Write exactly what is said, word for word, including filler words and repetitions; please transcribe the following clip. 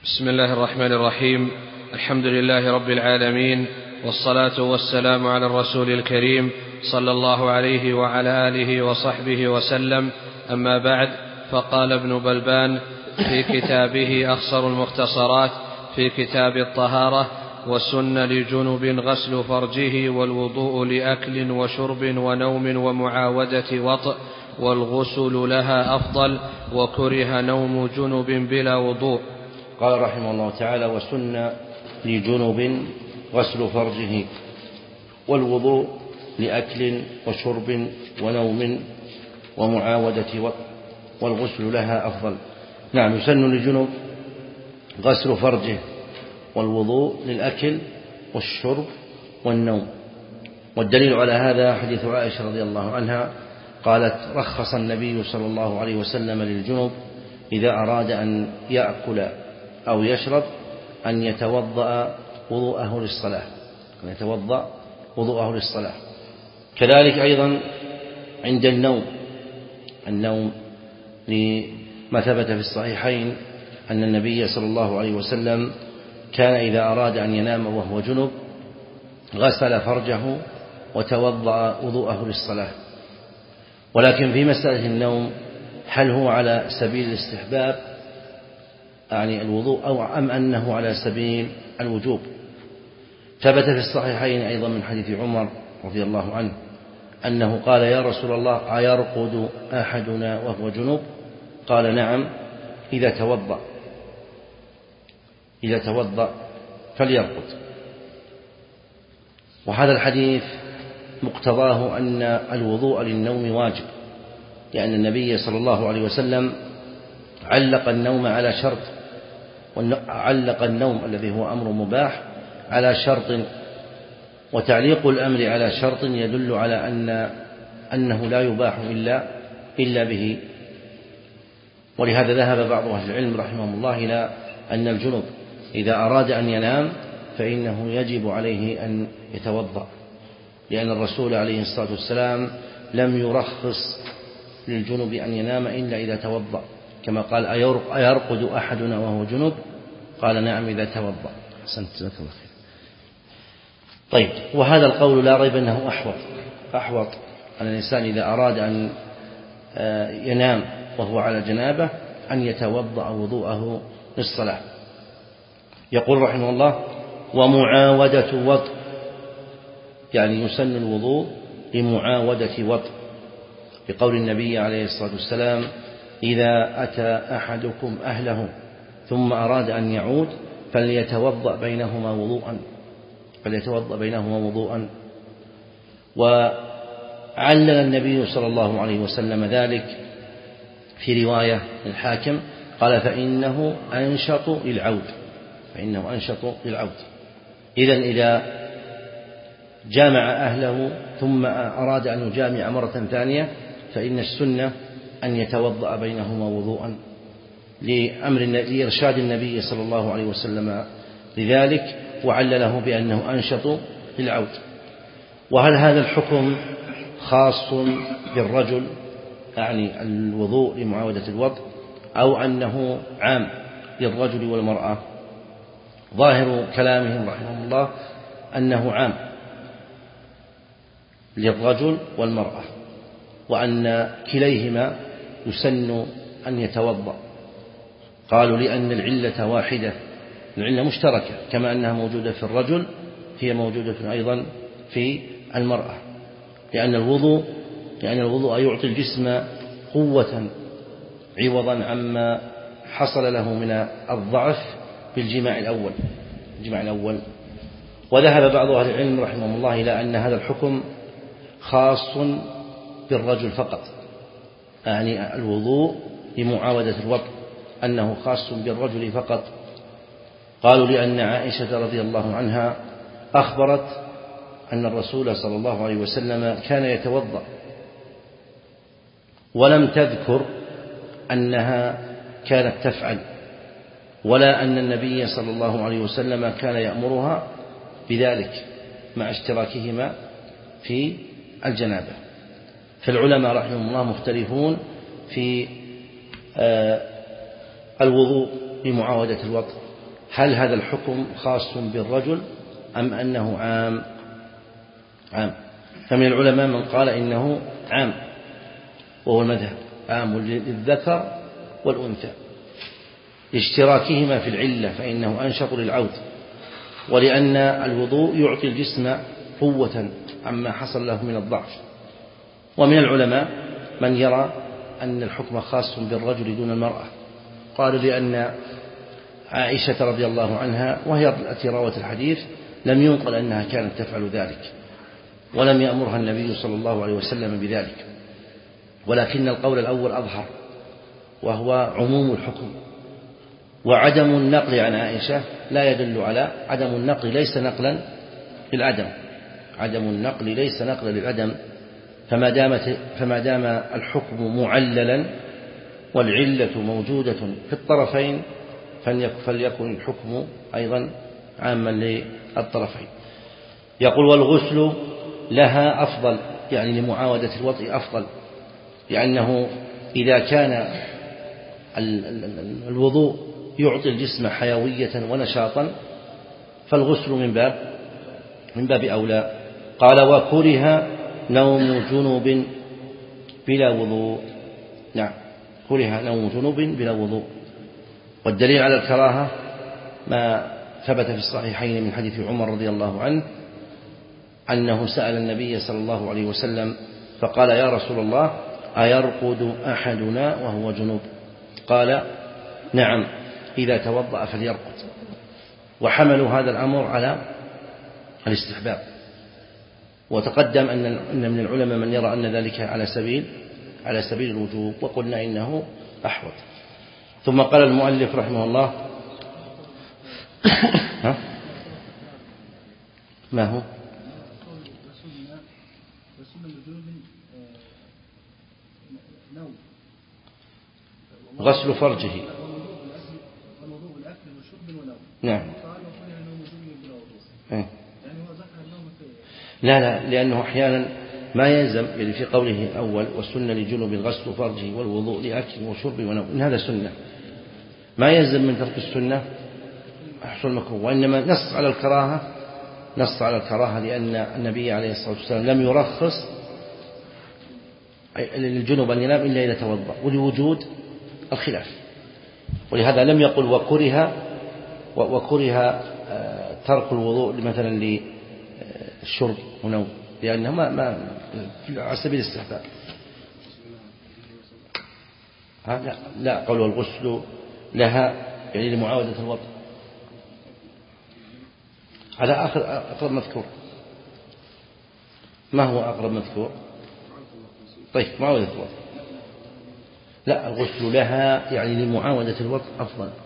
بسم الله الرحمن الرحيم. الحمد لله رب العالمين، والصلاة والسلام على الرسول الكريم صلى الله عليه وعلى آله وصحبه وسلم. أما بعد، فقال ابن بلبان في كتابه أخصر المختصرات في كتاب الطهارة: وسن لجنب غسل فرجه والوضوء لأكل وشرب ونوم ومعاودة وطء، والغسل لها أفضل، وكره نوم جنب بلا وضوء. قال رحمه الله تعالى: وسن لجنب غسل فرجه والوضوء لأكل وشرب ونوم ومعاودة وطء، والغسل لها أفضل. نعم، يسن لجنب غسل فرجه والوضوء للأكل والشرب والنوم. والدليل على هذا حديث عائشة رضي الله عنها قالت: رخص النبي صلى الله عليه وسلم للجنب إذا أراد أن يأكل أو يشرب أن يتوضأ وضوءه للصلاة أن يتوضأ وضوءه للصلاة. كذلك أيضا عند النوم النوم لما ثبت في الصحيحين أن النبي صلى الله عليه وسلم كان إذا أراد أن ينام وهو جنب غسل فرجه وتوضأ وضوءه للصلاة. ولكن في مسألة النوم، هل هو على سبيل الاستحباب يعني الوضوء أو أم أنه على سبيل الوجوب؟ ثبت في الصحيحين أيضا من حديث عمر رضي الله عنه أنه قال: يا رسول الله، أيرقد أحدنا وهو جنب؟ قال: نعم، إذا توضأ إذا توضأ فليرقد. وهذا الحديث مقتضاه أن الوضوء للنوم واجب، لأن النبي صلى الله عليه وسلم علق النوم على شرط، علق النوم الذي هو أمر مباح على شرط، وتعليق الأمر على شرط يدل على أن أنه لا يباح إلا إلا به. ولهذا ذهب بعض أهل العلم رحمهم الله إلى أن الجنب إذا أراد أن ينام فإنه يجب عليه أن يتوضأ، لأن الرسول عليه الصلاة والسلام لم يرخص للجنب أن ينام إلا إذا توضأ، كما قال: أيرقد أحدنا وهو جنب؟ قال: نعم، إذا توضأ. أحسنت، جزاك الله خير. طيب، وهذا القول لا ريب أنه أحوط أحوط أن الإنسان إذا أراد أن ينام وهو على جنابه أن يتوضأ وضوءه للصلاة. يقول رحمه الله: ومعاودة وطء، يعني يسن الوضوء لمعاودة وطء، بقول النبي عليه الصلاة والسلام: إذا أتى أحدكم أهله ثم أراد أن يعود فليتوضأ بينهما وضوءا فليتوضأ بينهما وضوءا. وعلل النبي صلى الله عليه وسلم ذلك في رواية الحاكم، قال: فإنه أنشط للعود فإنه أنشط للعود. إذن إذا جامع أهله ثم أراد أن يجامع مرة ثانية فإن السنة أن يتوضأ بينهما وضوءا، لأمر لإرشاد النبي صلى الله عليه وسلم لذلك، وعلله بأنه أنشط للعود. وهل هذا الحكم خاص بالرجل، يعني الوضوء لمعاودة الوضع، أو أنه عام للرجل والمرأة؟ ظاهر كلامهم رحمه الله أنه عام للرجل والمرأة، وأن كليهما يسن أن يتوضأ. قالوا: لأن العلة واحدة، العلة مشتركة، كما أنها موجودة في الرجل هي موجودة أيضا في المرأة، لأن الوضوء لأن الوضوء يعطي الجسم قوة عوضا عما حصل له من الضعف في الجماع الأول الجماع الأول وذهب بعض أهل العلم رحمهم الله إلى أن هذا الحكم خاص بالرجل فقط، يعني الوضوء لمعاودة الوضع أنه خاص بالرجل فقط. قالوا: لأن عائشة رضي الله عنها أخبرت أن الرسول صلى الله عليه وسلم كان يتوضأ، ولم تذكر أنها كانت تفعل، ولا أن النبي صلى الله عليه وسلم كان يأمرها بذلك مع اشتراكهما في الجنابة. فالعلماء رحمهم الله مختلفون في الوضوء لمعاودة الوطء، هل هذا الحكم خاص بالرجل أم أنه عام عام فمن العلماء من قال إنه عام، وهو المذهب، عام للذكر والأنثى لاشتراكهما في العلة، فإنه أنشط للعود، ولأن الوضوء يعطي الجسم قوة عما حصل له من الضعف. ومن العلماء من يرى أن الحكم خاص بالرجل دون المرأة، قالوا لأن عائشة رضي الله عنها وهي التي روت الحديث لم ينقل أنها كانت تفعل ذلك، ولم يأمرها النبي صلى الله عليه وسلم بذلك، ولكن القول الأول أظهر، وهو عموم الحكم. وعدم النقل عن عائشة لا يدل على عدم النقل، ليس نقلا للعدم، عدم النقل ليس نقلا للعدم، فما دامت فما دام الحكم معللا والعلة موجودة في الطرفين فليكن الحكم أيضا عاما للطرفين. يقول والغسل لها أفضل، يعني لمعاودة الوطء أفضل، لأنه إذا كان الوضوء يعطي الجسم حيوية ونشاطا فالغسل من باب من باب أولى. قال وكره نوم جنوب بلا وضوء. نعم، كره نوم جنوب بلا وضوء، والدليل على الكراهة ما ثبت في الصحيحين من حديث عمر رضي الله عنه أنه سأل النبي صلى الله عليه وسلم فقال يا رسول الله أيرقد أحدنا وهو جنوب؟ قال نعم إذا توضأ فليرقد، وحملوا هذا الأمر على الاستحباب. وتقدم أن من العلماء من يرى أن ذلك على سبيل على سبيل الوجوب، وقلنا إنه أحوط. ثم قال المؤلف رحمه الله ها؟ ما هو غسل فرجه؟ نعم. لا لا لأنه أحيانا ما يلزم، يعني في قوله أول والسنة لجنوب غسل فرجه والوضوء لأكل وشرب ونوم، إن هذا سنة، ما يلزم من ترك السنة حصول المكروه، وإنما نص على الكراهة نص على الكراهة لأن النبي عليه الصلاة والسلام لم يرخص للجنوب أن ينام إلا إذا توضأ، ولوجود الخلاف، ولهذا لم يقل وكره وكره ترك الوضوء مثلا للشرب ونوم، لأنه ما ما على سبيل الاستحباب. لا لا قول والغسل لها يعني لمعاودة الوضع على آخر أقرب مذكور. ما هو أقرب مذكور؟ طيب معاودة الوضع. لا الغسل لها يعني لمعاودة الوضع أفضل.